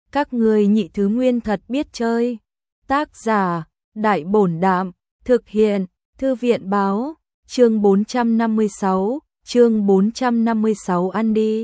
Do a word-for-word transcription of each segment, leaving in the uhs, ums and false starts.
Các ngươi nhị thứ nguyên thật biết chơi. Tác giả, Đại Bổn Đạm, thực hiện, Thư viện Báo, chương bốn trăm năm mươi sáu, chương bốn trăm năm mươi sáu ăn đi.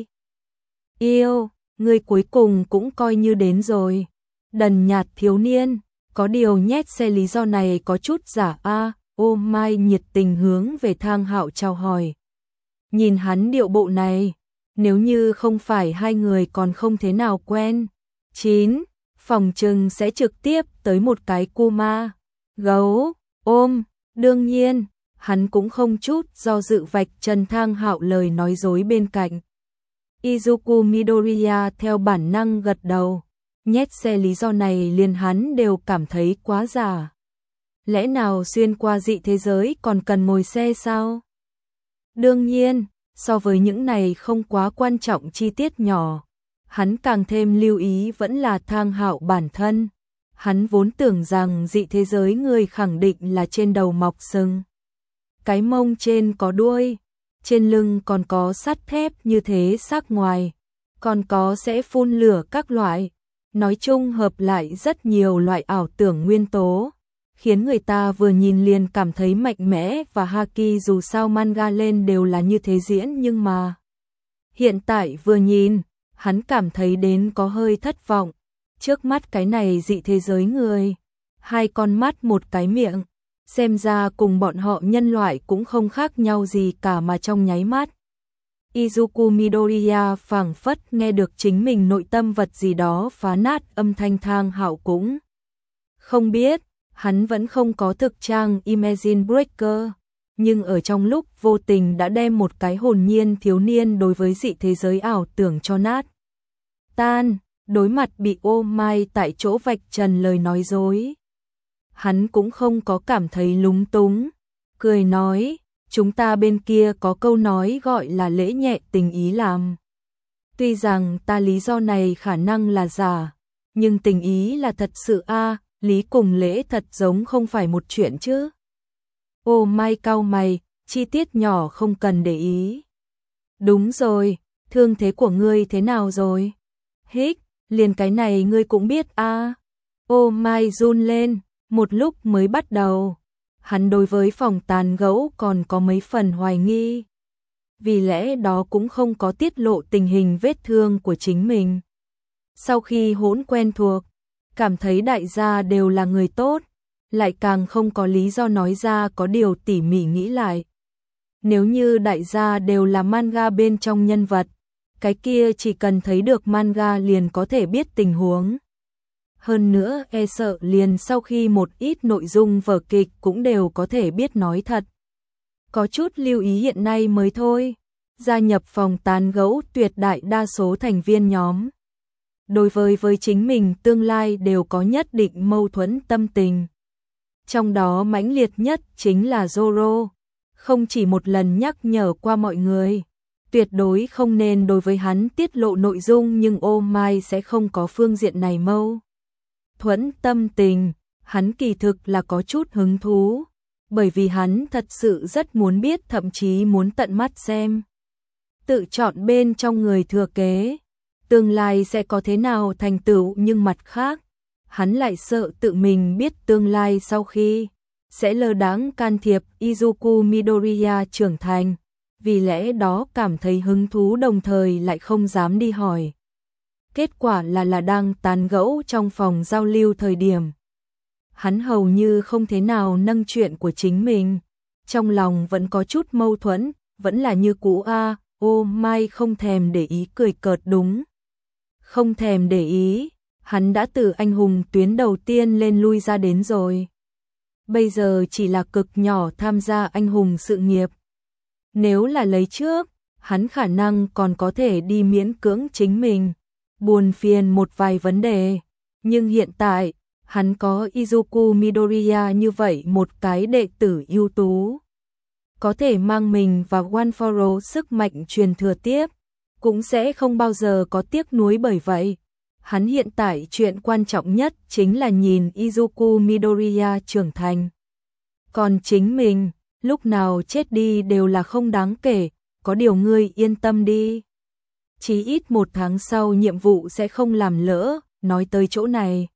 Yêu, ngươi cuối cùng cũng coi như đến rồi. Đần nhạt thiếu niên, có điều nhét xe lý do này có chút giả a. Ô Mai nhiệt tình hướng về Thang Hạo chào hỏi. Nhìn hắn điệu bộ này, nếu như không phải hai người còn không thế nào quen. Chín, phòng trừng sẽ trực tiếp tới một cái cu ma. Gấu, ôm, đương nhiên, hắn cũng không chút do dự vạch trần Thang Hạo lời nói dối bên cạnh. Izuku Midoriya theo bản năng gật đầu, nhét xe lý do này liền hắn đều cảm thấy quá giả. Lẽ nào xuyên qua dị thế giới còn cần ngồi xe sao? Đương nhiên, so với những này không quá quan trọng chi tiết nhỏ, hắn càng thêm lưu ý vẫn là Thang Hạo bản thân. Hắn vốn tưởng rằng dị thế giới người khẳng định là trên đầu mọc sừng, cái mông trên có đuôi, trên lưng còn có sắt thép như thế sắc ngoài, còn có sẽ phun lửa các loại, nói chung hợp lại rất nhiều loại ảo tưởng nguyên tố, khiến người ta vừa nhìn liền cảm thấy mạnh mẽ và haki. Dù sao manga lên đều là như thế diễn, nhưng mà hiện tại vừa nhìn, hắn cảm thấy đến có hơi thất vọng. Trước mắt cái này dị thế giới người, hai con mắt một cái miệng, xem ra cùng bọn họ nhân loại cũng không khác nhau gì cả mà trong nháy mắt. Izuku Midoriya phảng phất nghe được chính mình nội tâm vật gì đó phá nát, âm thanh Thang Hạo cũng không biết, hắn vẫn không có thực trang Imagine Breaker, nhưng ở trong lúc vô tình đã đem một cái hồn nhiên thiếu niên đối với dị thế giới ảo tưởng cho nát tan. Đối mặt bị Ô Mai tại chỗ vạch trần lời nói dối, hắn cũng không có cảm thấy lúng túng, cười nói, chúng ta bên kia có câu nói gọi là lễ nhẹ tình ý làm. Tuy rằng ta lý do này khả năng là giả, nhưng tình ý là thật sự a. Lý cùng lễ thật giống không phải một chuyện chứ. Ô Mai cau mày, chi tiết nhỏ không cần để ý. Đúng rồi, thương thế của ngươi thế nào rồi? Hích, liền cái này ngươi cũng biết a. À. Ô Mai run lên, một lúc mới bắt đầu. Hắn đối với phòng tàn gẫu còn có mấy phần hoài nghi. Vì lẽ đó cũng không có tiết lộ tình hình vết thương của chính mình. Sau khi hỗn quen thuộc, cảm thấy đại gia đều là người tốt, lại càng không có lý do nói ra. Có điều tỉ mỉ nghĩ lại, nếu như đại gia đều là manga bên trong nhân vật, cái kia chỉ cần thấy được manga liền có thể biết tình huống. Hơn nữa e sợ liền sau khi một ít nội dung vở kịch cũng đều có thể biết nói thật. Có chút lưu ý hiện nay mới thôi. Gia nhập phòng tán gẫu tuyệt đại đa số thành viên nhóm, đối với với chính mình tương lai đều có nhất định mâu thuẫn tâm tình. Trong đó mãnh liệt nhất chính là Zoro, không chỉ một lần nhắc nhở qua mọi người, tuyệt đối không nên đối với hắn tiết lộ nội dung, nhưng Ô Mai sẽ không có phương diện này mâu thuẫn tâm tình. Hắn kỳ thực là có chút hứng thú, bởi vì hắn thật sự rất muốn biết, thậm chí muốn tận mắt xem, tự chọn bên trong người thừa kế tương lai sẽ có thế nào thành tựu. Nhưng mặt khác, hắn lại sợ tự mình biết tương lai sau khi sẽ lơ đãng can thiệp Izuku Midoriya trưởng thành, vì lẽ đó cảm thấy hứng thú đồng thời lại không dám đi hỏi. Kết quả là là đang tán gẫu trong phòng giao lưu thời điểm, hắn hầu như không thế nào nâng chuyện của chính mình, trong lòng vẫn có chút mâu thuẫn, vẫn là như cũ a. À. Ô Mai không thèm để ý, cười cợt. Đúng, không thèm để ý, hắn đã từ anh hùng tuyến đầu tiên lên lui ra đến rồi, bây giờ chỉ là cực nhỏ tham gia anh hùng sự nghiệp. Nếu là lấy trước, hắn khả năng còn có thể đi miễn cưỡng chính mình, buồn phiền một vài vấn đề, nhưng hiện tại, hắn có Izuku Midoriya như vậy một cái đệ tử ưu tú, có thể mang mình và One for All sức mạnh truyền thừa tiếp, cũng sẽ không bao giờ có tiếc nuối. Bởi vậy, hắn hiện tại chuyện quan trọng nhất chính là nhìn Izuku Midoriya trưởng thành. Còn chính mình, lúc nào chết đi đều là không đáng kể, có điều ngươi yên tâm đi. Chí ít một tháng sau nhiệm vụ sẽ không làm lỡ, nói tới chỗ này.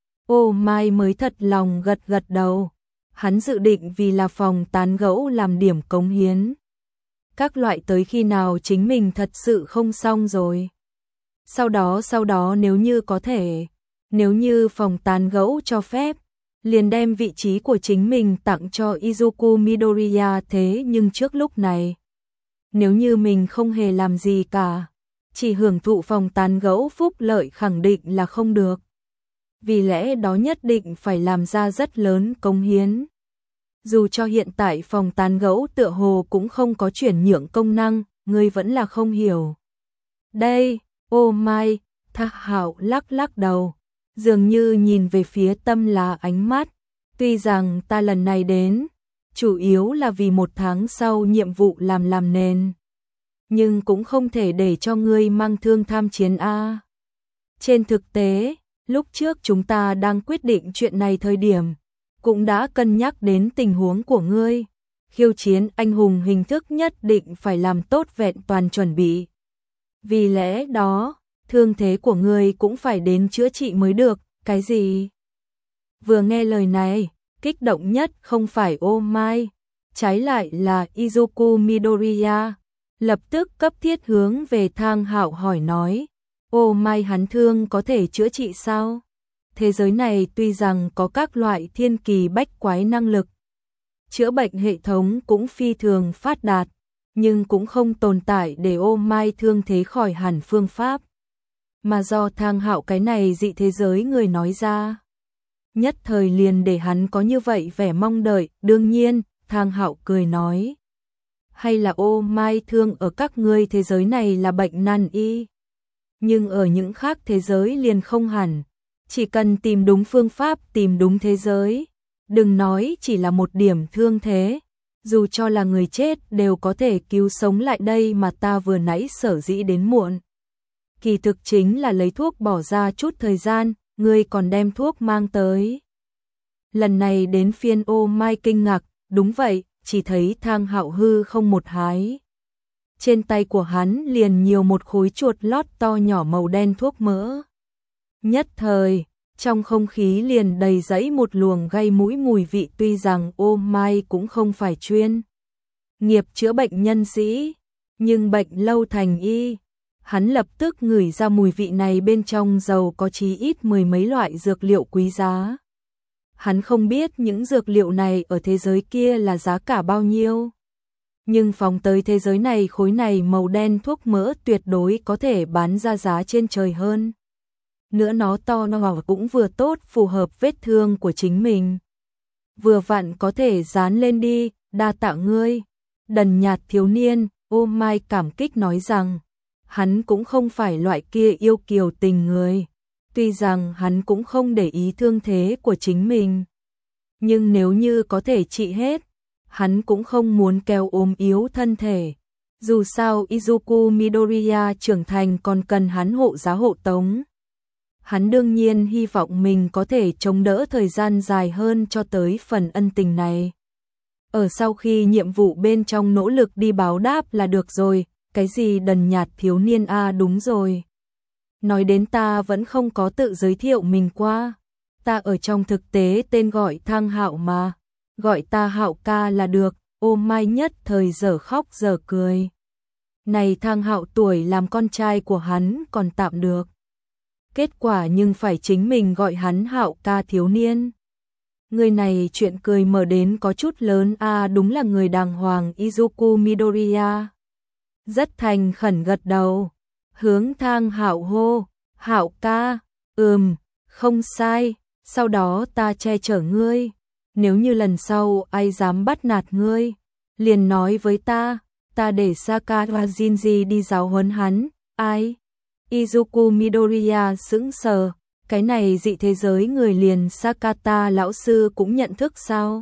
Ô Mai mới thật lòng gật gật đầu. Hắn dự định vì là phòng tán gẫu làm điểm cống hiến. Các loại tới khi nào chính mình thật sự không xong rồi. Sau đó sau đó nếu như có thể, nếu như phòng tán gẫu cho phép, liền đem vị trí của chính mình tặng cho Izuku Midoriya. Thế nhưng trước lúc này, nếu như mình không hề làm gì cả, chỉ hưởng thụ phòng tán gẫu phúc lợi khẳng định là không được. Vì lẽ đó nhất định phải làm ra rất lớn cống hiến. Dù cho hiện tại phòng tán gẫu tựa hồ cũng không có chuyển nhượng công năng, ngươi vẫn là không hiểu. Đây, ô mai, Thác Hạo lắc lắc đầu, dường như nhìn về phía Tâm Lá ánh mắt. Tuy rằng ta lần này đến, chủ yếu là vì một tháng sau nhiệm vụ làm làm nền. Nhưng cũng không thể để cho ngươi mang thương tham chiến a. Trên thực tế, lúc trước chúng ta đang quyết định chuyện này thời điểm, cũng đã cân nhắc đến tình huống của ngươi. Khiêu chiến anh hùng hình thức nhất định phải làm tốt vẹn toàn chuẩn bị. Vì lẽ đó, thương thế của ngươi cũng phải đến chữa trị mới được. Cái gì? Vừa nghe lời này, kích động nhất không phải Ô Mai, trái lại là Izuku Midoriya. Lập tức cấp thiết hướng về Thang Hạo hỏi nói, Ô Mai hắn thương có thể chữa trị sao? Thế giới này tuy rằng có các loại thiên kỳ bách quái năng lực, chữa bệnh hệ thống cũng phi thường phát đạt, nhưng cũng không tồn tại để Ô Mai thương thế khỏi hẳn phương pháp. Mà do Thang Hạo cái này dị thế giới người nói ra, nhất thời liền để hắn có như vậy vẻ mong đợi. Đương nhiên, Thang Hạo cười nói, hay là Ô Mai thương ở các ngươi thế giới này là bệnh nan y, nhưng ở những khác thế giới liền không hẳn. Chỉ cần tìm đúng phương pháp, tìm đúng thế giới, đừng nói chỉ là một điểm thương thế, dù cho là người chết đều có thể cứu sống lại. Đây mà ta vừa nãy sở dĩ đến muộn, kỳ thực chính là lấy thuốc bỏ ra chút thời gian, ngươi còn đem thuốc mang tới. Lần này đến phiên Ô Mai kinh ngạc, đúng vậy, chỉ thấy Thang Hạo hư không một hái. Trên tay của hắn liền nhiều một khối chuột lót to nhỏ màu đen thuốc mỡ. Nhất thời, trong không khí liền đầy dẫy một luồng gây mũi mùi vị. Tuy rằng Ô Mai cũng không phải chuyên nghiệp chữa bệnh nhân sĩ, nhưng bệnh lâu thành y, hắn lập tức ngửi ra mùi vị này bên trong dầu có chí ít mười mấy loại dược liệu quý giá. Hắn không biết những dược liệu này ở thế giới kia là giá cả bao nhiêu, nhưng phóng tới thế giới này khối này màu đen thuốc mỡ tuyệt đối có thể bán ra giá trên trời hơn. Nữa nó to nó cũng vừa tốt phù hợp vết thương của chính mình. Vừa vặn có thể dán lên đi, đa tạ ngươi. Đần nhạt thiếu niên, Ô Mai cảm kích nói rằng, hắn cũng không phải loại kia yêu kiều tình người. Tuy rằng hắn cũng không để ý thương thế của chính mình, nhưng nếu như có thể trị hết, hắn cũng không muốn kéo ốm yếu thân thể. Dù sao Izuku Midoriya trưởng thành còn cần hắn hộ giá hộ tống. Hắn đương nhiên hy vọng mình có thể chống đỡ thời gian dài hơn cho tới phần ân tình này. Ở sau khi nhiệm vụ bên trong nỗ lực đi báo đáp là được rồi. Cái gì đần nhạt thiếu niên a à, đúng rồi. Nói đến ta vẫn không có tự giới thiệu mình qua. Ta ở trong thực tế tên gọi Thang Hạo mà. Gọi ta Hạo ca là được. Ô Mai nhất thời giờ khóc giờ cười. Này Thang Hạo tuổi làm con trai của hắn còn tạm được. Kết quả nhưng phải chính mình gọi hắn Hạo ca thiếu niên. Người này chuyện cười mở đến có chút lớn a à, đúng là người đàng hoàng. Izuku Midoriya rất thành khẩn gật đầu, hướng Thang Hạo hô, Hạo ca, ừm, không sai, sau đó ta che chở ngươi, nếu như lần sau ai dám bắt nạt ngươi, liền nói với ta, ta để Sakura Jinji đi giáo huấn hắn. Ai? Izuku Midoriya sững sờ, cái này dị thế giới người liền Sakata lão sư cũng nhận thức sao?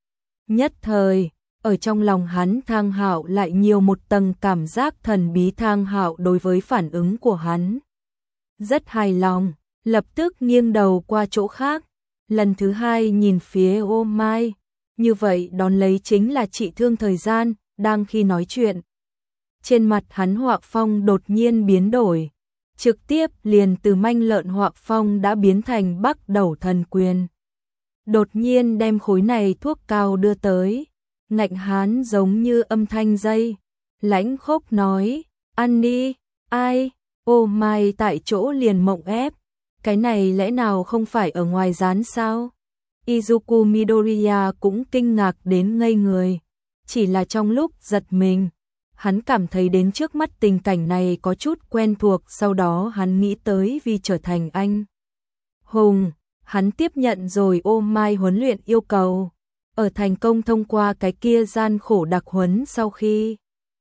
Nhất thời, ở trong lòng hắn Thang Hạo lại nhiều một tầng cảm giác thần bí. Thang Hạo đối với phản ứng của hắn rất hài lòng, lập tức nghiêng đầu qua chỗ khác, lần thứ hai nhìn phía Ô Mai, như vậy đón lấy chính là trị thương thời gian. Đang khi nói chuyện, trên mặt hắn họa phong đột nhiên biến đổi, trực tiếp liền từ manh lợn họa phong đã biến thành Bắc Đầu Thần Quyền. Đột nhiên đem khối này thuốc cao đưa tới, ngạnh hán giống như âm thanh dây, lãnh khốc nói, ăn đi, ai, ô mai tại chỗ liền mộng ép, cái này lẽ nào không phải ở ngoài rán sao? Izuku Midoriya cũng kinh ngạc đến ngây người, chỉ là trong lúc giật mình, hắn cảm thấy đến trước mắt tình cảnh này có chút quen thuộc, sau đó hắn nghĩ tới vì trở thành anh hùng, hắn tiếp nhận rồi ô mai huấn luyện yêu cầu, ở thành công thông qua cái kia gian khổ đặc huấn sau khi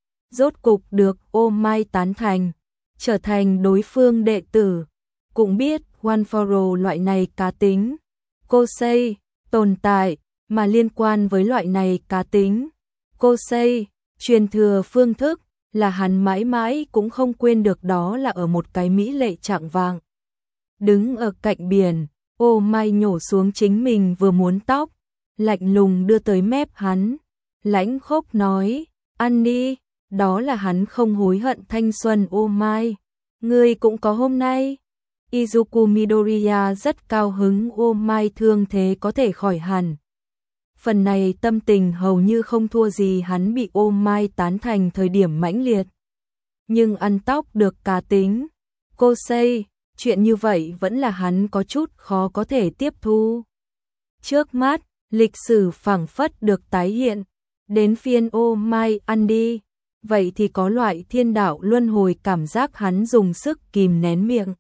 rốt cục được ô mai tán thành, trở thành đối phương đệ tử, cũng biết One for All loại này cá tính, Kosei, tồn tại, mà liên quan với loại này cá tính, Kosei, truyền thừa phương thức, là hắn mãi mãi cũng không quên được, đó là ở một cái mỹ lệ trạng vàng. Đứng ở cạnh biển, ô mai nhổ xuống chính mình vừa muốn tóc, lạnh lùng đưa tới mép hắn, lãnh khốc nói, ăn đi, đó là hắn không hối hận thanh xuân. Ô mai, ngươi cũng có hôm nay. Izuku Midoriya rất cao hứng ô mai thương thế có thể khỏi hẳn. Phần này tâm tình hầu như không thua gì hắn bị ô mai tán thành thời điểm mãnh liệt. Nhưng ăn tóc được cá tính, Kosei, chuyện như vậy vẫn là hắn có chút khó có thể tiếp thu. Trước mắt, lịch sử phảng phất được tái hiện, đến phiên ô mai ăn đi, vậy thì có loại thiên đạo luân hồi cảm giác, hắn dùng sức kìm nén miệng.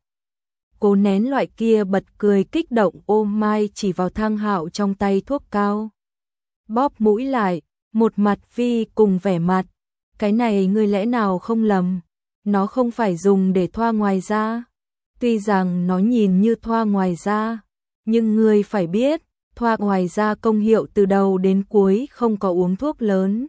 Cố nén loại kia bật cười kích động. Ô mai chỉ vào Thang Hạo trong tay thuốc cao, bóp mũi lại, một mặt vi cùng vẻ mặt, cái này ngươi lẽ nào không lầm, nó không phải dùng để thoa ngoài da. Tuy rằng nó nhìn như thoa ngoài da, nhưng ngươi phải biết, thoa ngoài da công hiệu từ đầu đến cuối không có uống thuốc lớn.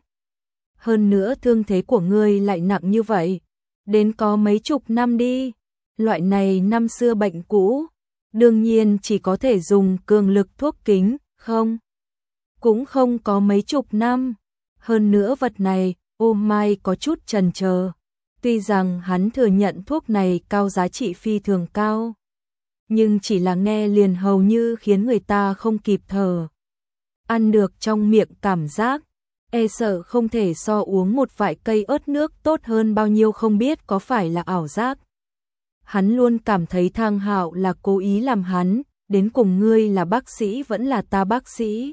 Hơn nữa thương thế của ngươi lại nặng như vậy, đến có mấy chục năm đi. Loại này năm xưa bệnh cũ, đương nhiên chỉ có thể dùng cường lực thuốc kính, không? Cũng không có mấy chục năm. Hơn nữa vật này, ô mai có chút chần chờ. Tuy rằng hắn thừa nhận thuốc này cao giá trị phi thường cao, nhưng chỉ là nghe liền hầu như khiến người ta không kịp thở. Ăn được trong miệng cảm giác, e sợ không thể so uống một vài cây ớt nước tốt hơn bao nhiêu, không biết có phải là ảo giác. Hắn luôn cảm thấy Thang Hạo là cố ý làm hắn, đến cùng ngươi là bác sĩ vẫn là ta bác sĩ.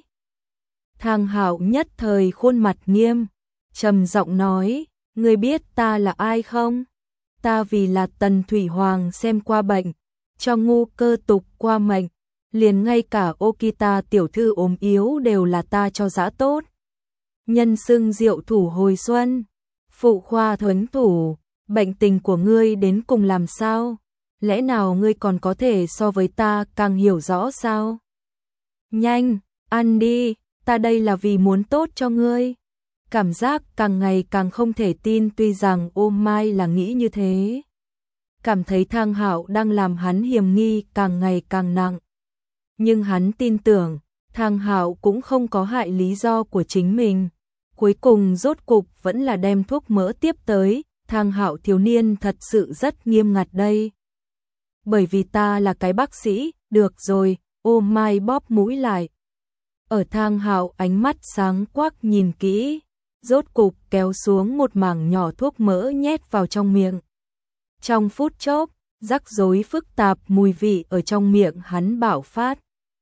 Thang Hạo nhất thời khuôn mặt nghiêm, trầm giọng nói, ngươi biết ta là ai không? Ta vì là Tần Thủy Hoàng xem qua bệnh, cho ngu cơ tục qua mệnh, liền ngay cả Okita tiểu thư ốm yếu đều là ta cho giã tốt. Nhân xưng diệu thủ hồi xuân, phụ khoa thuấn thủ, bệnh tình của ngươi đến cùng làm sao? Lẽ nào ngươi còn có thể so với ta càng hiểu rõ sao? Nhanh, ăn đi, ta đây là vì muốn tốt cho ngươi. Cảm giác càng ngày càng không thể tin, tuy rằng ô mai là nghĩ như thế. Cảm thấy Thang Hạo đang làm hắn hiểm nghi càng ngày càng nặng. Nhưng hắn tin tưởng, Thang Hạo cũng không có hại lý do của chính mình. Cuối cùng rốt cục vẫn là đem thuốc mỡ tiếp tới. Thang Hạo thiếu niên thật sự rất nghiêm ngặt đây. Bởi vì ta là cái bác sĩ, được rồi, ô mai bóp mũi lại. Ở Thang Hạo ánh mắt sáng quắc nhìn kỹ, rốt cục kéo xuống một mảng nhỏ thuốc mỡ nhét vào trong miệng. Trong phút chốc, rắc rối phức tạp mùi vị ở trong miệng hắn bạo phát,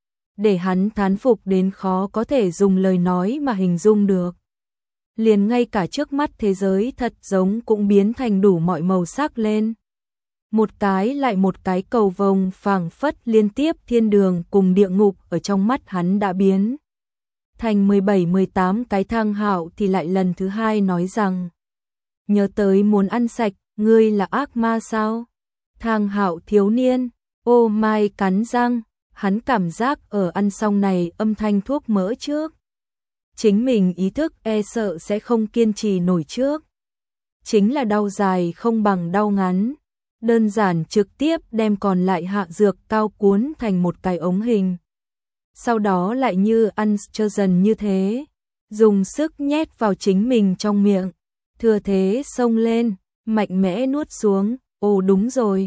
để hắn thán phục đến khó có thể dùng lời nói mà hình dung được. Liền ngay cả trước mắt thế giới thật giống cũng biến thành đủ mọi màu sắc lên. Một cái lại một cái cầu vồng phảng phất liên tiếp thiên đường cùng địa ngục ở trong mắt hắn đã biến thành mười bảy mười tám cái. Thang Hạo thì lại lần thứ hai nói rằng, nhớ tới muốn ăn sạch, ngươi là ác ma sao? Thang Hạo thiếu niên, ô mai cắn răng, hắn cảm giác ở ăn xong này âm thanh thuốc mỡ trước, chính mình ý thức e sợ sẽ không kiên trì nổi trước. Chính là đau dài không bằng đau ngắn, đơn giản trực tiếp đem còn lại hạ dược cao cuốn thành một cái ống hình. Sau đó lại như ăn cho dần như thế, dùng sức nhét vào chính mình trong miệng, thừa thế xông lên, mạnh mẽ nuốt xuống. Ồ đúng rồi,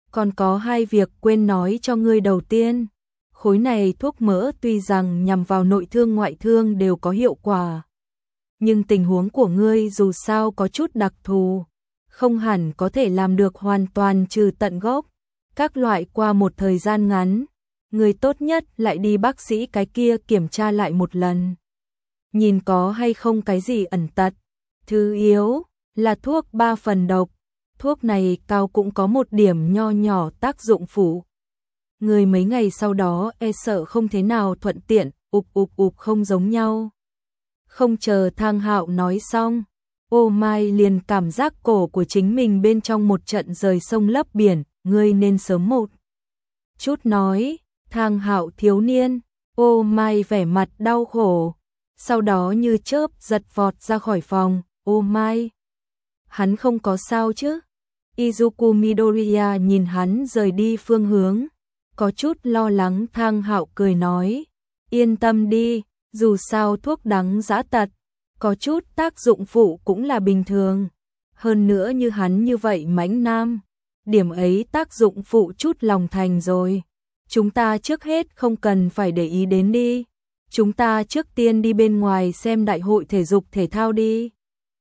Còn có hai việc quên nói cho ngươi đầu tiên. Khối này thuốc mỡ tuy rằng nhằm vào nội thương ngoại thương đều có hiệu quả. Nhưng tình huống của ngươi dù sao có chút đặc thù. Không hẳn có thể làm được hoàn toàn trừ tận gốc. Các loại qua một thời gian ngắn. Ngươi tốt nhất lại đi bác sĩ cái kia kiểm tra lại một lần. Nhìn có hay không cái gì ẩn tật. Thứ yếu là thuốc ba phần độc. Thuốc này cao cũng có một điểm nho nhỏ tác dụng phụ. Người mấy ngày sau đó e sợ không thế nào thuận tiện, ụp ụp ụp không giống nhau. Không chờ Thang Hạo nói xong, Ô Mai liền cảm giác cổ của chính mình bên trong một trận rời sông lấp biển, ngươi nên sớm một chút nói. Thang Hạo thiếu niên, Ô Mai vẻ mặt đau khổ, sau đó như chớp giật vọt ra khỏi phòng. Ô Mai, hắn không có sao chứ? Izuku Midoriya nhìn hắn rời đi phương hướng, có chút lo lắng. Thang Hạo cười nói, yên tâm đi, dù sao thuốc đắng dã tật, có chút tác dụng phụ cũng là bình thường. Hơn nữa như hắn như vậy mãnh nam, điểm ấy tác dụng phụ chút lòng thành rồi. Chúng ta trước hết không cần phải để ý đến đi. Chúng ta trước tiên đi bên ngoài xem đại hội thể dục thể thao đi.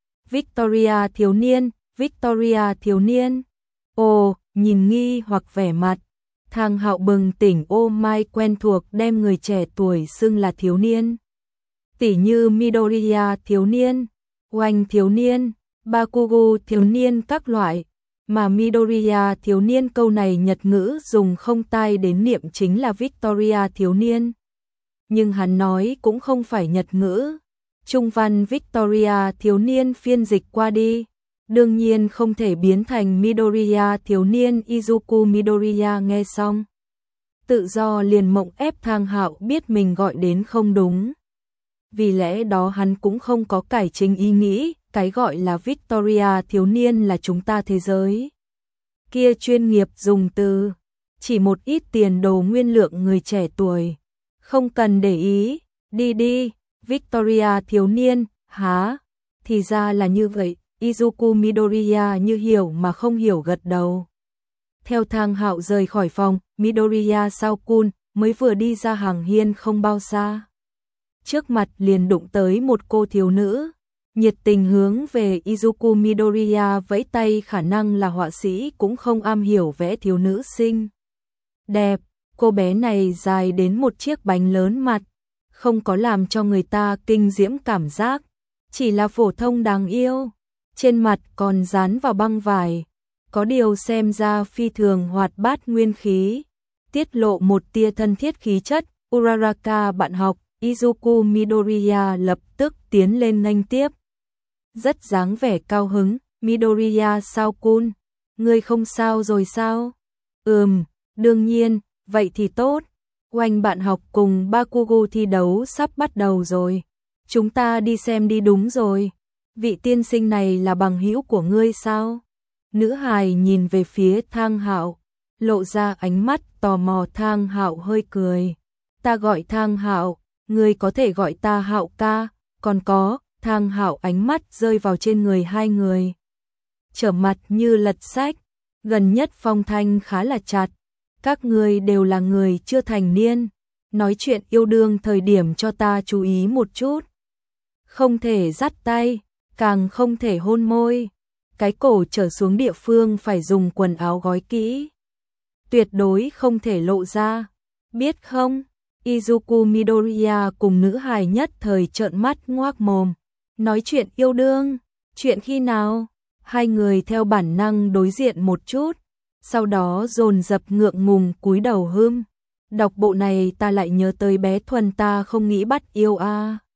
Victoria thiếu niên, Victoria thiếu niên. Ồ, nhìn nghi hoặc vẻ mặt. Thang Hạo bừng tỉnh. Ô Mai quen thuộc đem người trẻ tuổi xưng là thiếu niên. Tỉ như Midoriya thiếu niên, Oanh thiếu niên, Bakugo thiếu niên các loại. Mà Midoriya thiếu niên câu này Nhật ngữ dùng không tai đến niệm chính là Victoria thiếu niên. Nhưng hắn nói cũng không phải Nhật ngữ. Trung văn Victoria thiếu niên phiên dịch qua đi. Đương nhiên không thể biến thành Midoriya thiếu niên. Izuku Midoriya nghe xong, tự do liền mộng ép. Thang Hạo biết mình gọi đến không đúng. Vì lẽ đó hắn cũng không có cải chính ý nghĩ, cái gọi là Victoria thiếu niên là chúng ta thế giới kia chuyên nghiệp dùng từ, chỉ một ít tiền đồ nguyên lượng người trẻ tuổi. Không cần để ý, đi đi, Victoria thiếu niên, há, thì ra là như vậy. Izuku Midoriya như hiểu mà không hiểu gật đầu. Theo Thang Hạo rời khỏi phòng, Midoriya Sao-kun mới vừa đi ra hàng hiên không bao xa. Trước mặt liền đụng tới một cô thiếu nữ, nhiệt tình hướng về Izuku Midoriya vẫy tay. Khả năng là họa sĩ cũng không am hiểu vẽ thiếu nữ xinh đẹp. Cô bé này dài đến một chiếc bánh lớn mặt, không có làm cho người ta kinh diễm cảm giác, chỉ là phổ thông đáng yêu. Trên mặt còn dán vào băng vải, có điều xem ra phi thường hoạt bát nguyên khí, tiết lộ một tia thân thiết khí chất. Uraraka bạn học. Izuku Midoriya lập tức tiến lên nghênh tiếp, rất dáng vẻ cao hứng. Midoriya Sao-kun, ngươi không sao rồi sao? Ừm, đương nhiên, vậy thì tốt. Oanh bạn học cùng Bakugo thi đấu sắp bắt đầu rồi. Chúng ta đi xem đi. Đúng rồi, vị tiên sinh này là bằng hữu của ngươi sao? Nữ hài nhìn về phía Thang Hạo, lộ ra ánh mắt tò mò. Thang Hạo hơi cười, ta gọi Thang Hạo, ngươi có thể gọi ta Hạo ca. Còn có, Thang Hạo ánh mắt rơi vào trên người hai người, trở mặt như lật sách. Gần nhất phong thanh khá là chặt, các ngươi đều là người chưa thành niên, nói chuyện yêu đương thời điểm cho ta chú ý một chút. Không thể dắt tay, càng không thể hôn môi, cái cổ trở xuống địa phương phải dùng quần áo gói kỹ, tuyệt đối không thể lộ ra, biết không? Izuku Midoriya cùng nữ hài nhất thời trợn mắt ngoác mồm. Nói chuyện yêu đương, chuyện khi nào? Hai người theo bản năng đối diện một chút, sau đó dồn dập ngượng ngùng cúi đầu hưm. Đọc bộ này ta lại nhớ tới bé Thuần, ta không nghĩ bắt yêu a. À.